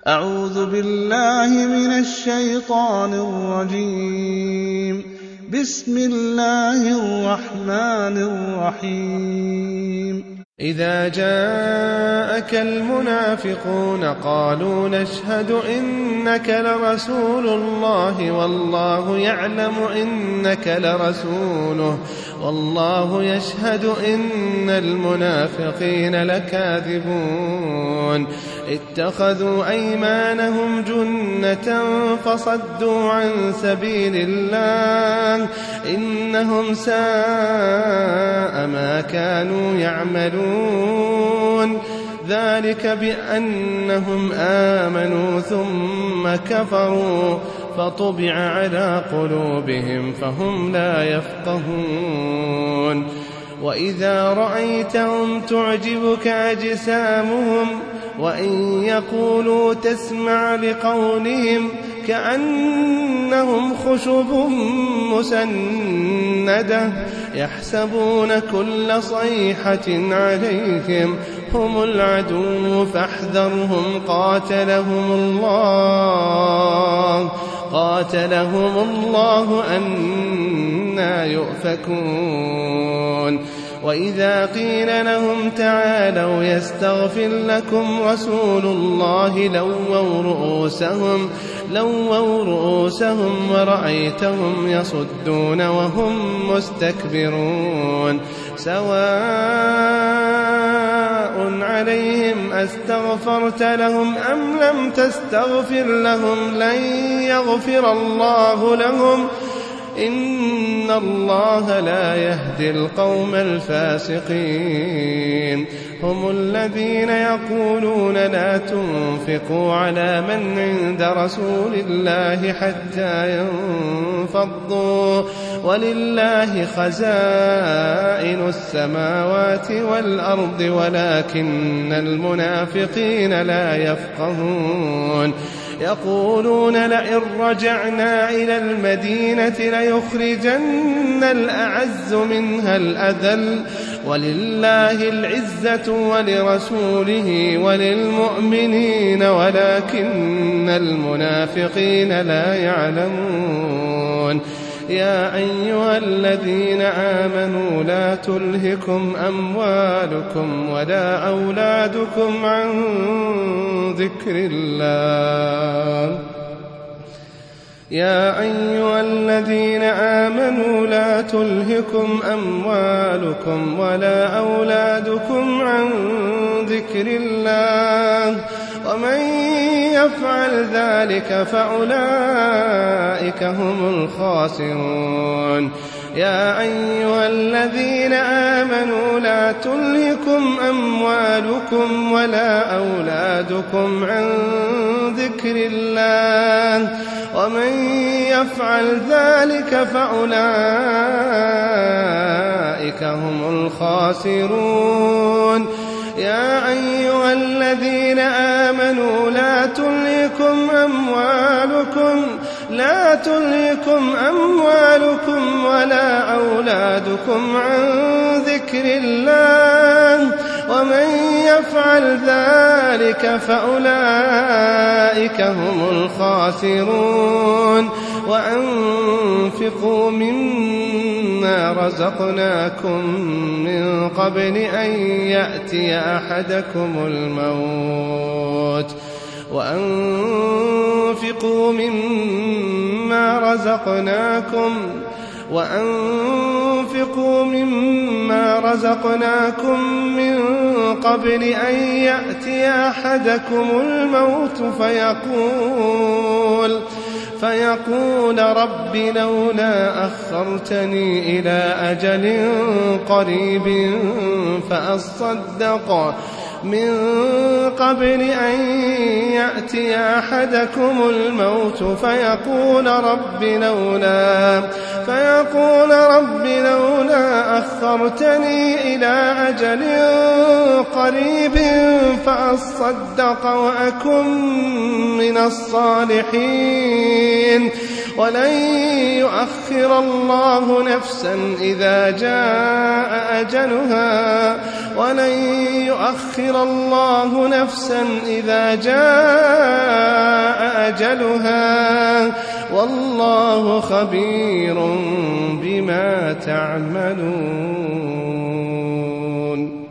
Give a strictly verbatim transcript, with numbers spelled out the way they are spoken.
أعوذ بالله من الشيطان الرجيم. بسم الله الرحمن الرحيم. إذا جاءك المنافقون قالوا نشهد إنك لرسول الله والله يعلم إنك لرسوله والله يشهد إن المنافقين لكاذبون. اتخذوا أيمانهم جنة فصدوا عن سبيل الله إنهم ساء ما كانوا يعملون. ذلك بأنهم آمنوا ثم كفروا فطبع على قلوبهم فهم لا يفقهون. وإذا رأيتهم تعجبك أجسامهم وإن يقولوا تسمع لقولهم كأنهم خشب مسندة يحسبون كل صيحة عليهم هم العدو فاحذرهم قاتلهم الله قاتلهم الله أنى يؤفكون. وإذا قيل لهم تعالوا يستغفر لكم رسول الله لووا رؤوسهم لووا رؤوسهم ورأيتهم يصدون وهم مستكبرون. سواء عليهم أستغفرت لهم أم لم تستغفر لهم لن يغفر الله لهم إن الله لا يهدي القوم الفاسقين. هم الذين يقولون لا تنفقوا على من عند رسول الله حتى ينفضوا ولله خزائن السماوات والأرض ولكن المنافقين لا يفقهون. يقولون لئن رجعنا إلى المدينة ليخرجن الأعز منها الأذل ولله العزة ولرسوله وللمؤمنين ولكن المنافقين لا يعلمون. يا أيها الذين آمنوا لا تلهكم أموالكم ولا أولادكم عن ذكر الله يا أيها الذين آمنوا لا تلهكم أموالكم ولا أولادكم عن ذكر الله ومن يفعل ذلك فأولئك هم الخاسرون. يا أيها الذين آمنوا لا تلهكم أموالكم ولا أولادكم عن ذكر الله ومن يفعل ذلك فأولئك هم الخاسرون. يا أيها الذين آمنوا لا تلهكم أموالكم لا تلهكم أموالكم ولا أولادكم عن ذكر الله ومن يفعل ذلك فأولئك هم الخاسرون. وأنفقوا مما رزقناكم من قبل أن يأتي أحدكم الموت وأنفقوا مما رزقناكم وأنفقوا مما رزقناكم من قبل أن يأتي أحدكم الموت فيقول فيقول رب لولا أخرتني إلى أجل قريب فأصدق من قبل أن يأتي أحدكم الموت فيقول رب لولا فيقول رب لولا أخرتني إلى أجل قريب فأصدق وأكن من الصالحين ولن يؤخر الله نفسا إذا جاء أجلها ولن يؤخر الله نفسا إذا جاء أجلها والله خبير بما تعملون.